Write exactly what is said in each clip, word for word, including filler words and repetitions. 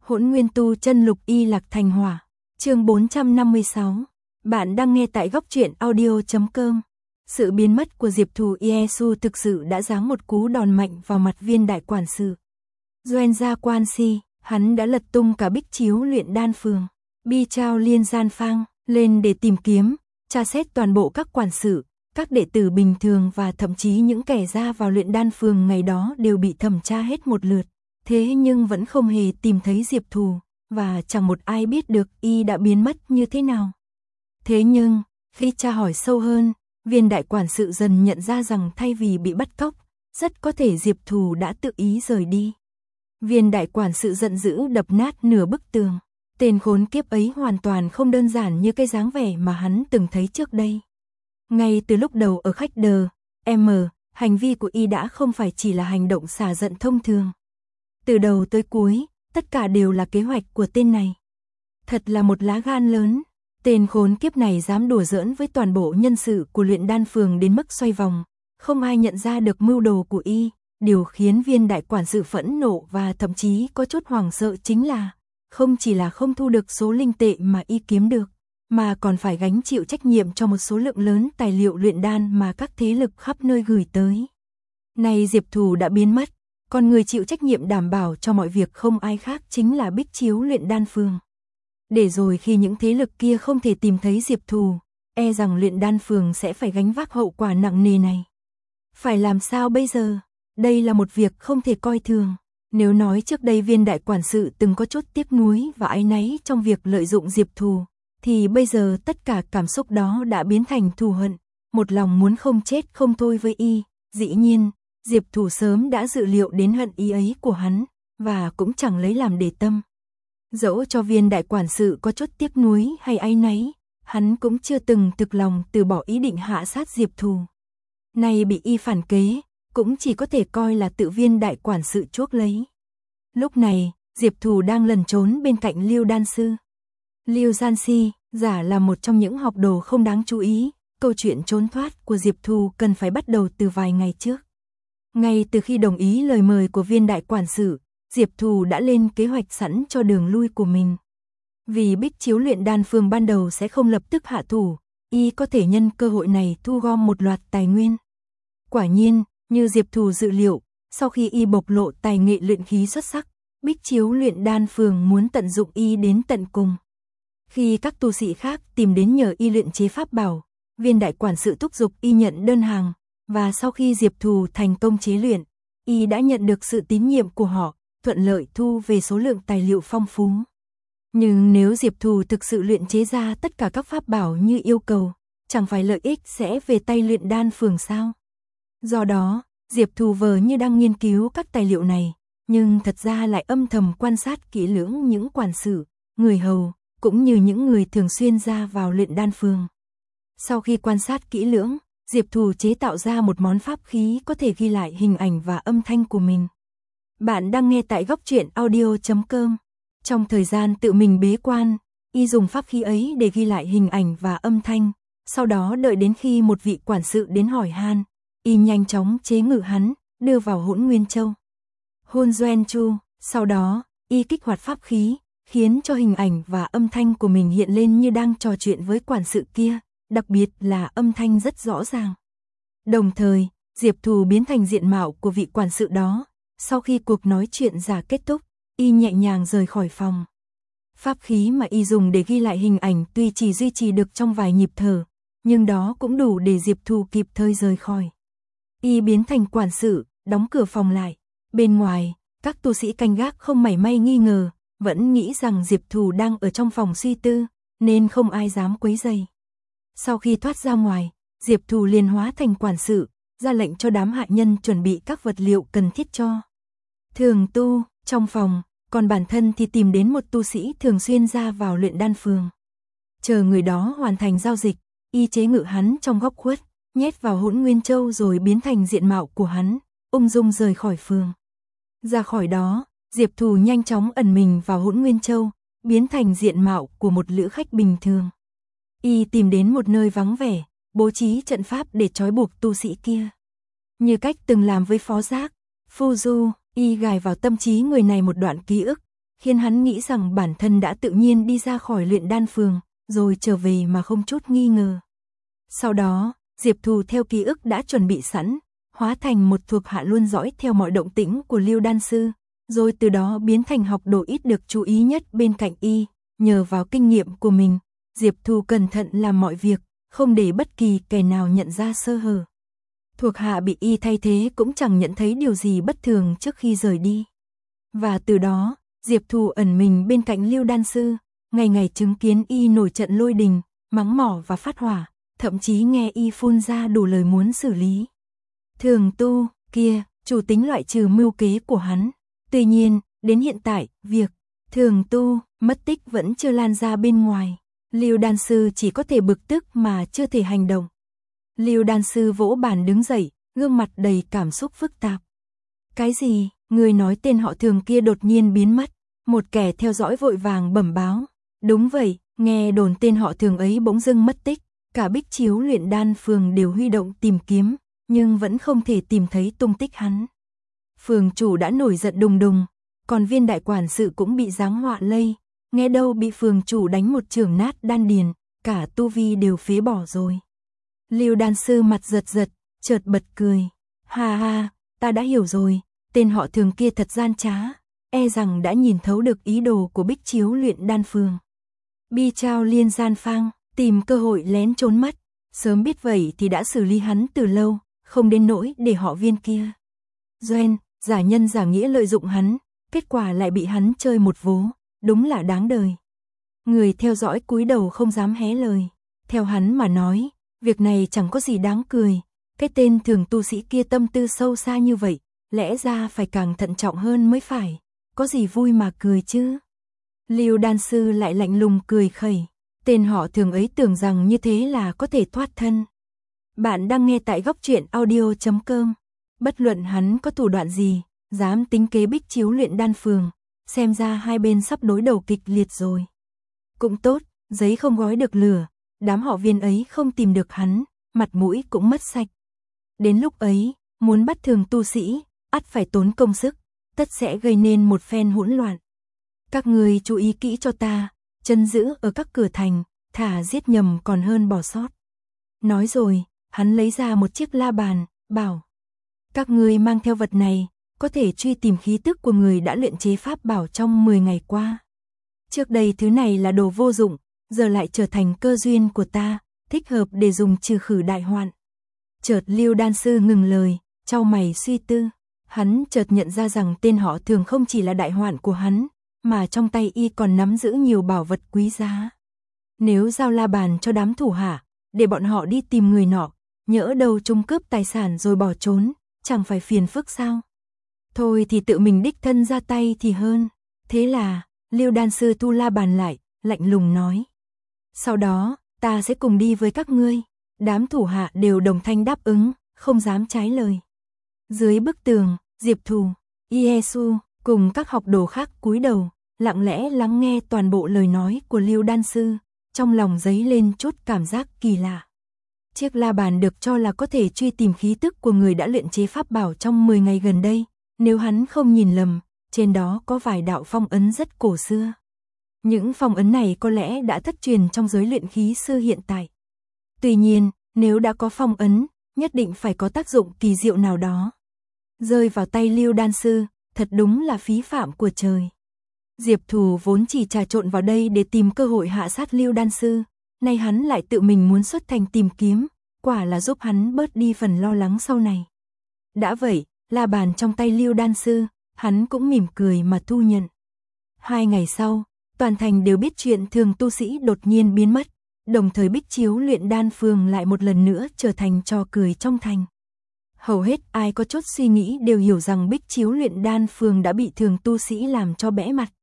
Hỗn Nguyên Tu Chân Lục Y Lạc Thành Hỏa, chương bốn trăm năm mươi sáu. Bạn đang nghe tại góc truyện audio chấm com. Sự biến mất của Diệp Thù Iesu thực sự đã giáng một cú đòn mạnh vào mặt viên đại quản sự. Doen Gia Quan Si, hắn đã lật tung cả bích chiếu luyện đan phường, Bi Trao Liên Gian Phang lên để tìm kiếm, tra xét toàn bộ các quản sự, các đệ tử bình thường và thậm chí những kẻ ra vào luyện đan phường ngày đó đều bị thẩm tra hết một lượt. Thế nhưng vẫn không hề tìm thấy Diệp Thù, và chẳng một ai biết được y đã biến mất như thế nào. Thế nhưng, khi tra hỏi sâu hơn, viên đại quản sự dần nhận ra rằng thay vì bị bắt cóc, rất có thể Diệp Thù đã tự ý rời đi. Viên đại quản sự giận dữ đập nát nửa bức tường. Tên khốn kiếp ấy hoàn toàn không đơn giản như cái dáng vẻ mà hắn từng thấy trước đây. Ngay từ lúc đầu ở khách đờ, M, hành vi của y đã không phải chỉ là hành động xả giận thông thường. Từ đầu tới cuối, tất cả đều là kế hoạch của tên này. Thật là một lá gan lớn, tên khốn kiếp này dám đùa giỡn với toàn bộ nhân sự của luyện đan phường đến mức xoay vòng, không ai nhận ra được mưu đồ của y. Điều khiến viên đại quản sự phẫn nộ và thậm chí có chút hoảng sợ chính là, không chỉ là không thu được số linh tệ mà y kiếm được, mà còn phải gánh chịu trách nhiệm cho một số lượng lớn tài liệu luyện đan mà các thế lực khắp nơi gửi tới. Nay Diệp Thù đã biến mất, còn người chịu trách nhiệm đảm bảo cho mọi việc không ai khác chính là bích chiếu luyện đan phường. Để rồi khi những thế lực kia không thể tìm thấy Diệp Thù, e rằng luyện đan phường sẽ phải gánh vác hậu quả nặng nề này. Phải làm sao bây giờ? Đây là một việc không thể coi thường. Nếu nói trước đây viên đại quản sự từng có chút tiếc nuối và áy náy trong việc lợi dụng Diệp Thù, thì bây giờ tất cả cảm xúc đó đã biến thành thù hận, một lòng muốn không chết không thôi với y. Dĩ nhiên, Diệp Thù sớm đã dự liệu đến hận ý ấy của hắn, và cũng chẳng lấy làm để tâm. Dẫu cho viên đại quản sự có chút tiếc nuối hay áy náy, hắn cũng chưa từng thực lòng từ bỏ ý định hạ sát Diệp Thù. Nay bị y phản kế, cũng chỉ có thể coi là tự viên đại quản sự chuốc lấy. Lúc này, Diệp Thù đang lẩn trốn bên cạnh Liêu Đan Sư. Liêu Gian Si, giả là một trong những học đồ không đáng chú ý, câu chuyện trốn thoát của Diệp Thù cần phải bắt đầu từ vài ngày trước. Ngay từ khi đồng ý lời mời của viên đại quản sự, Diệp Thù đã lên kế hoạch sẵn cho đường lui của mình. Vì bích chiếu luyện đan phường ban đầu sẽ không lập tức hạ thủ, y có thể nhân cơ hội này thu gom một loạt tài nguyên. Quả nhiên, như Diệp Thù dự liệu, sau khi y bộc lộ tài nghệ luyện khí xuất sắc, bích chiếu luyện đan phường muốn tận dụng y đến tận cùng. Khi các tu sĩ khác tìm đến nhờ y luyện chế pháp bảo, viên đại quản sự thúc giục y nhận đơn hàng, và sau khi Diệp Thù thành công chế luyện, y đã nhận được sự tín nhiệm của họ, thuận lợi thu về số lượng tài liệu phong phú. Nhưng nếu Diệp Thù thực sự luyện chế ra tất cả các pháp bảo như yêu cầu, chẳng phải lợi ích sẽ về tay luyện đan phường sao? Do đó, Diệp Thù vờ như đang nghiên cứu các tài liệu này, nhưng thật ra lại âm thầm quan sát kỹ lưỡng những quản sự, người hầu, cũng như những người thường xuyên ra vào luyện đan phường. Sau khi quan sát kỹ lưỡng, Diệp Thù chế tạo ra một món pháp khí có thể ghi lại hình ảnh và âm thanh của mình. Bạn đang nghe tại góc truyện audio chấm com. Trong thời gian tự mình bế quan, y dùng pháp khí ấy để ghi lại hình ảnh và âm thanh, sau đó đợi đến khi một vị quản sự đến hỏi han, y nhanh chóng chế ngự hắn, đưa vào Hỗn Nguyên Châu. Hôn Doen Chu, sau đó, y kích hoạt pháp khí, khiến cho hình ảnh và âm thanh của mình hiện lên như đang trò chuyện với quản sự kia, đặc biệt là âm thanh rất rõ ràng. Đồng thời, Diệp Thù biến thành diện mạo của vị quản sự đó, sau khi cuộc nói chuyện giả kết thúc, y nhẹ nhàng rời khỏi phòng. Pháp khí mà y dùng để ghi lại hình ảnh tuy chỉ duy trì được trong vài nhịp thở, nhưng đó cũng đủ để Diệp Thù kịp thời rời khỏi. Y biến thành quản sự, đóng cửa phòng lại. Bên ngoài, các tu sĩ canh gác không mảy may nghi ngờ, vẫn nghĩ rằng Diệp Thù đang ở trong phòng suy tư, nên không ai dám quấy rầy. Sau khi thoát ra ngoài, Diệp Thù liền hóa thành quản sự, ra lệnh cho đám hạ nhân chuẩn bị các vật liệu cần thiết cho Thường Tu trong phòng, còn bản thân thì tìm đến một tu sĩ thường xuyên ra vào luyện đan phường. Chờ người đó hoàn thành giao dịch, y chế ngự hắn trong góc khuất, nhét vào Hỗn Nguyên Châu rồi biến thành diện mạo của hắn, ung dung rời khỏi phường. Ra khỏi đó, Diệp Thù nhanh chóng ẩn mình vào Hỗn Nguyên Châu, biến thành diện mạo của một lữ khách bình thường. Y tìm đến một nơi vắng vẻ, bố trí trận pháp để trói buộc tu sĩ kia. Như cách từng làm với Phó Giác, Phu Du, y gài vào tâm trí người này một đoạn ký ức, khiến hắn nghĩ rằng bản thân đã tự nhiên đi ra khỏi luyện đan phường, rồi trở về mà không chút nghi ngờ. Sau đó, Diệp Thù theo ký ức đã chuẩn bị sẵn, hóa thành một thuộc hạ luôn dõi theo mọi động tĩnh của Lưu đan sư, rồi từ đó biến thành học đồ ít được chú ý nhất bên cạnh y. Nhờ vào kinh nghiệm của mình, Diệp Thù cẩn thận làm mọi việc, không để bất kỳ kẻ nào nhận ra sơ hở. Thuộc hạ bị y thay thế cũng chẳng nhận thấy điều gì bất thường trước khi rời đi. Và từ đó, Diệp Thù ẩn mình bên cạnh Lưu đan sư, ngày ngày chứng kiến y nổi trận lôi đình, mắng mỏ và phát hỏa, thậm chí nghe y phun ra đủ lời muốn xử lý. Thường Tu kia, chủ tính loại trừ mưu kế của hắn. Tuy nhiên, đến hiện tại, việc Thường Tu mất tích vẫn chưa lan ra bên ngoài. Lưu đan sư chỉ có thể bực tức mà chưa thể hành động. Lưu đan sư vỗ bàn đứng dậy, gương mặt đầy cảm xúc phức tạp. Cái gì? Người nói tên họ Thường kia đột nhiên biến mất. Một kẻ theo dõi vội vàng bẩm báo. Đúng vậy, nghe đồn tên họ Thường ấy bỗng dưng mất tích. Cả Bích Chiếu luyện đan phường đều huy động tìm kiếm, nhưng vẫn không thể tìm thấy tung tích hắn. Phường chủ đã nổi giận đùng đùng, còn viên đại quản sự cũng bị giáng họa lây. Nghe đâu bị phường chủ đánh một chưởng nát đan điền, cả tu vi đều phế bỏ rồi. Lưu đan sư mặt giật giật, chợt bật cười. Ha ha, ta đã hiểu rồi, tên họ Thường kia thật gian trá, e rằng đã nhìn thấu được ý đồ của Bích Chiếu luyện đan phường. Bi Trao Liên gian phang, tìm cơ hội lén trốn mất, sớm biết vậy thì đã xử lý hắn từ lâu, không đến nỗi để họ viên kia. Doen, giả nhân giả nghĩa lợi dụng hắn, kết quả lại bị hắn chơi một vố, đúng là đáng đời. Người theo dõi cúi đầu không dám hé lời, theo hắn mà nói, việc này chẳng có gì đáng cười, cái tên Thường tu sĩ kia tâm tư sâu xa như vậy, lẽ ra phải càng thận trọng hơn mới phải, có gì vui mà cười chứ. Lưu đan sư lại lạnh lùng cười khẩy, tên họ Thường ấy tưởng rằng như thế là có thể thoát thân. Bạn đang nghe tại góc truyện audio chấm com. Bất luận hắn có thủ đoạn gì, dám tính kế Bích Chiếu luyện đan phường, xem ra hai bên sắp đối đầu kịch liệt rồi. Cũng tốt, giấy không gói được lửa, đám họ viên ấy không tìm được hắn, mặt mũi cũng mất sạch. Đến lúc ấy, muốn bắt Thường tu sĩ, ắt phải tốn công sức, tất sẽ gây nên một phen hỗn loạn. Các người chú ý kỹ cho ta, chân giữ ở các cửa thành, thả giết nhầm còn hơn bỏ sót. Nói rồi, hắn lấy ra một chiếc la bàn, bảo. Các người mang theo vật này, có thể truy tìm khí tức của người đã luyện chế pháp bảo trong mười ngày qua. Trước đây thứ này là đồ vô dụng, giờ lại trở thành cơ duyên của ta, thích hợp để dùng trừ khử đại hoạn. Chợt Lưu đan sư ngừng lời, chau mày suy tư. Hắn chợt nhận ra rằng tên họ Thường không chỉ là đại hoạn của hắn, mà trong tay y còn nắm giữ nhiều bảo vật quý giá. Nếu giao la bàn cho đám thủ hạ, để bọn họ đi tìm người nọ, nhỡ đâu trung cướp tài sản rồi bỏ trốn, chẳng phải phiền phức sao? Thôi thì tự mình đích thân ra tay thì hơn. Thế là, Lưu đan sư thu la bàn lại, lạnh lùng nói. Sau đó, ta sẽ cùng đi với các ngươi. Đám thủ hạ đều đồng thanh đáp ứng, không dám trái lời. Dưới bức tường, Diệp Thù, Iesu cùng các học đồ khác cúi đầu, lặng lẽ lắng nghe toàn bộ lời nói của Lưu đan sư, trong lòng dấy lên chút cảm giác kỳ lạ. Chiếc la bàn được cho là có thể truy tìm khí tức của người đã luyện chế pháp bảo trong mười ngày gần đây, nếu hắn không nhìn lầm, trên đó có vài đạo phong ấn rất cổ xưa. Những phong ấn này có lẽ đã thất truyền trong giới luyện khí sư hiện tại. Tuy nhiên, nếu đã có phong ấn, nhất định phải có tác dụng kỳ diệu nào đó. Rơi vào tay Lưu đan sư, thật đúng là phí phạm của trời. Diệp Thù vốn chỉ trà trộn vào đây để tìm cơ hội hạ sát Lưu đan sư, nay hắn lại tự mình muốn xuất thành tìm kiếm, quả là giúp hắn bớt đi phần lo lắng sau này. Đã vậy, la bàn trong tay Lưu đan sư, hắn cũng mỉm cười mà thu nhận. Hai ngày sau, toàn thành đều biết chuyện Thường tu sĩ đột nhiên biến mất, đồng thời Bích Chiếu luyện đan phường lại một lần nữa trở thành trò cười trong thành. Hầu hết ai có chút suy nghĩ đều hiểu rằng Bích Chiếu luyện đan phường đã bị Thường tu sĩ làm cho bẽ mặt.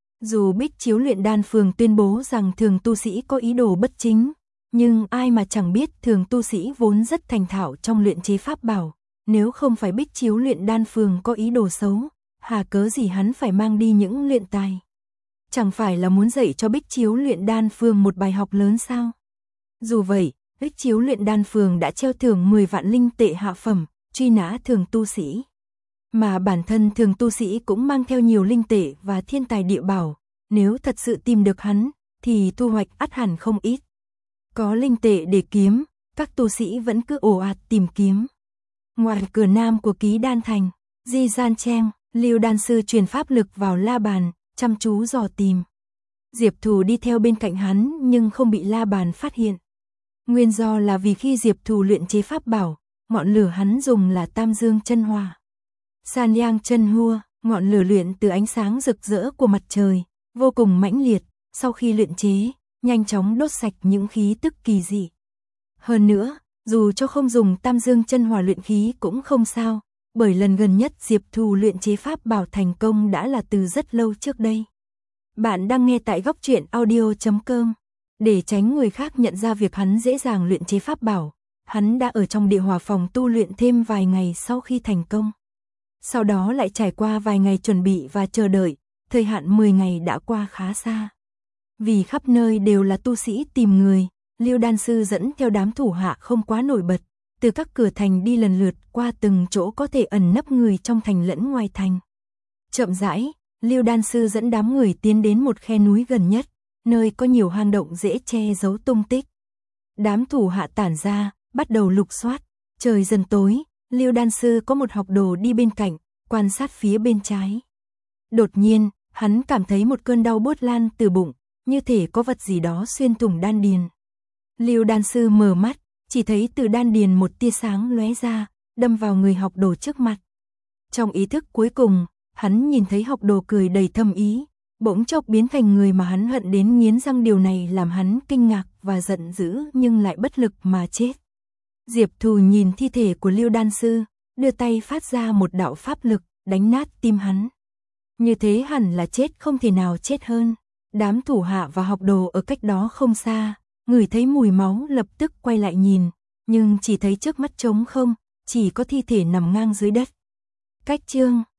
Dù Bích Chiếu luyện đan phường tuyên bố rằng Thường tu sĩ có ý đồ bất chính, nhưng ai mà chẳng biết Thường tu sĩ vốn rất thành thạo trong luyện chế pháp bảo, nếu không phải Bích Chiếu luyện đan phường có ý đồ xấu, hà cớ gì hắn phải mang đi những luyện tài. Chẳng phải là muốn dạy cho Bích Chiếu luyện đan phường một bài học lớn sao? Dù vậy, Bích Chiếu luyện đan phường đã treo thưởng mười vạn linh tệ hạ phẩm, truy nã Thường tu sĩ. Mà bản thân thường tu sĩ cũng mang theo nhiều linh tệ và thiên tài địa bảo, nếu thật sự tìm được hắn, thì thu hoạch ắt hẳn không ít. Có linh tệ để kiếm, các tu sĩ vẫn cứ ồ ạt tìm kiếm. Ngoài cửa nam của Ký Đan Thành, Di Gian Trang, Lưu đan sư truyền pháp lực vào la bàn, chăm chú dò tìm. Diệp Thù đi theo bên cạnh hắn nhưng không bị la bàn phát hiện. Nguyên do là vì khi Diệp Thù luyện chế pháp bảo, ngọn lửa hắn dùng là Tam Dương chân hỏa. San Yang chân hua, ngọn lửa luyện từ ánh sáng rực rỡ của mặt trời, vô cùng mãnh liệt, sau khi luyện chế, nhanh chóng đốt sạch những khí tức kỳ dị. Hơn nữa, dù cho không dùng Tam Dương chân hỏa luyện khí cũng không sao, bởi lần gần nhất Diệp Thù luyện chế pháp bảo thành công đã là từ rất lâu trước đây. Bạn đang nghe tại góc truyện audio chấm com. Để tránh người khác nhận ra việc hắn dễ dàng luyện chế pháp bảo, hắn đã ở trong địa hỏa phòng tu luyện thêm vài ngày sau khi thành công. Sau đó lại trải qua vài ngày chuẩn bị và chờ đợi, thời hạn mười ngày đã qua khá xa. Vì khắp nơi đều là tu sĩ tìm người, Lưu đan sư dẫn theo đám thủ hạ không quá nổi bật, từ các cửa thành đi lần lượt qua từng chỗ có thể ẩn nấp người trong thành lẫn ngoài thành. Chậm rãi, Lưu đan sư dẫn đám người tiến đến một khe núi gần nhất, nơi có nhiều hang động dễ che giấu tung tích. Đám thủ hạ tản ra, bắt đầu lục soát. Trời dần tối, Lưu đan sư có một học đồ đi bên cạnh, quan sát phía bên trái. Đột nhiên, hắn cảm thấy một cơn đau buốt lan từ bụng, như thể có vật gì đó xuyên thủng đan điền. Lưu đan sư mở mắt, chỉ thấy từ đan điền một tia sáng lóe ra, đâm vào người học đồ trước mặt. Trong ý thức cuối cùng, hắn nhìn thấy học đồ cười đầy thâm ý, bỗng chốc biến thành người mà hắn hận đến nghiến răng. Điều này làm hắn kinh ngạc và giận dữ nhưng lại bất lực mà chết. Diệp Thù nhìn thi thể của Lưu đan sư, đưa tay phát ra một đạo pháp lực, đánh nát tim hắn. Như thế hẳn là chết không thể nào chết hơn. Đám thủ hạ và học đồ ở cách đó không xa, ngửi thấy mùi máu lập tức quay lại nhìn, nhưng chỉ thấy trước mắt trống không, chỉ có thi thể nằm ngang dưới đất. Cách chương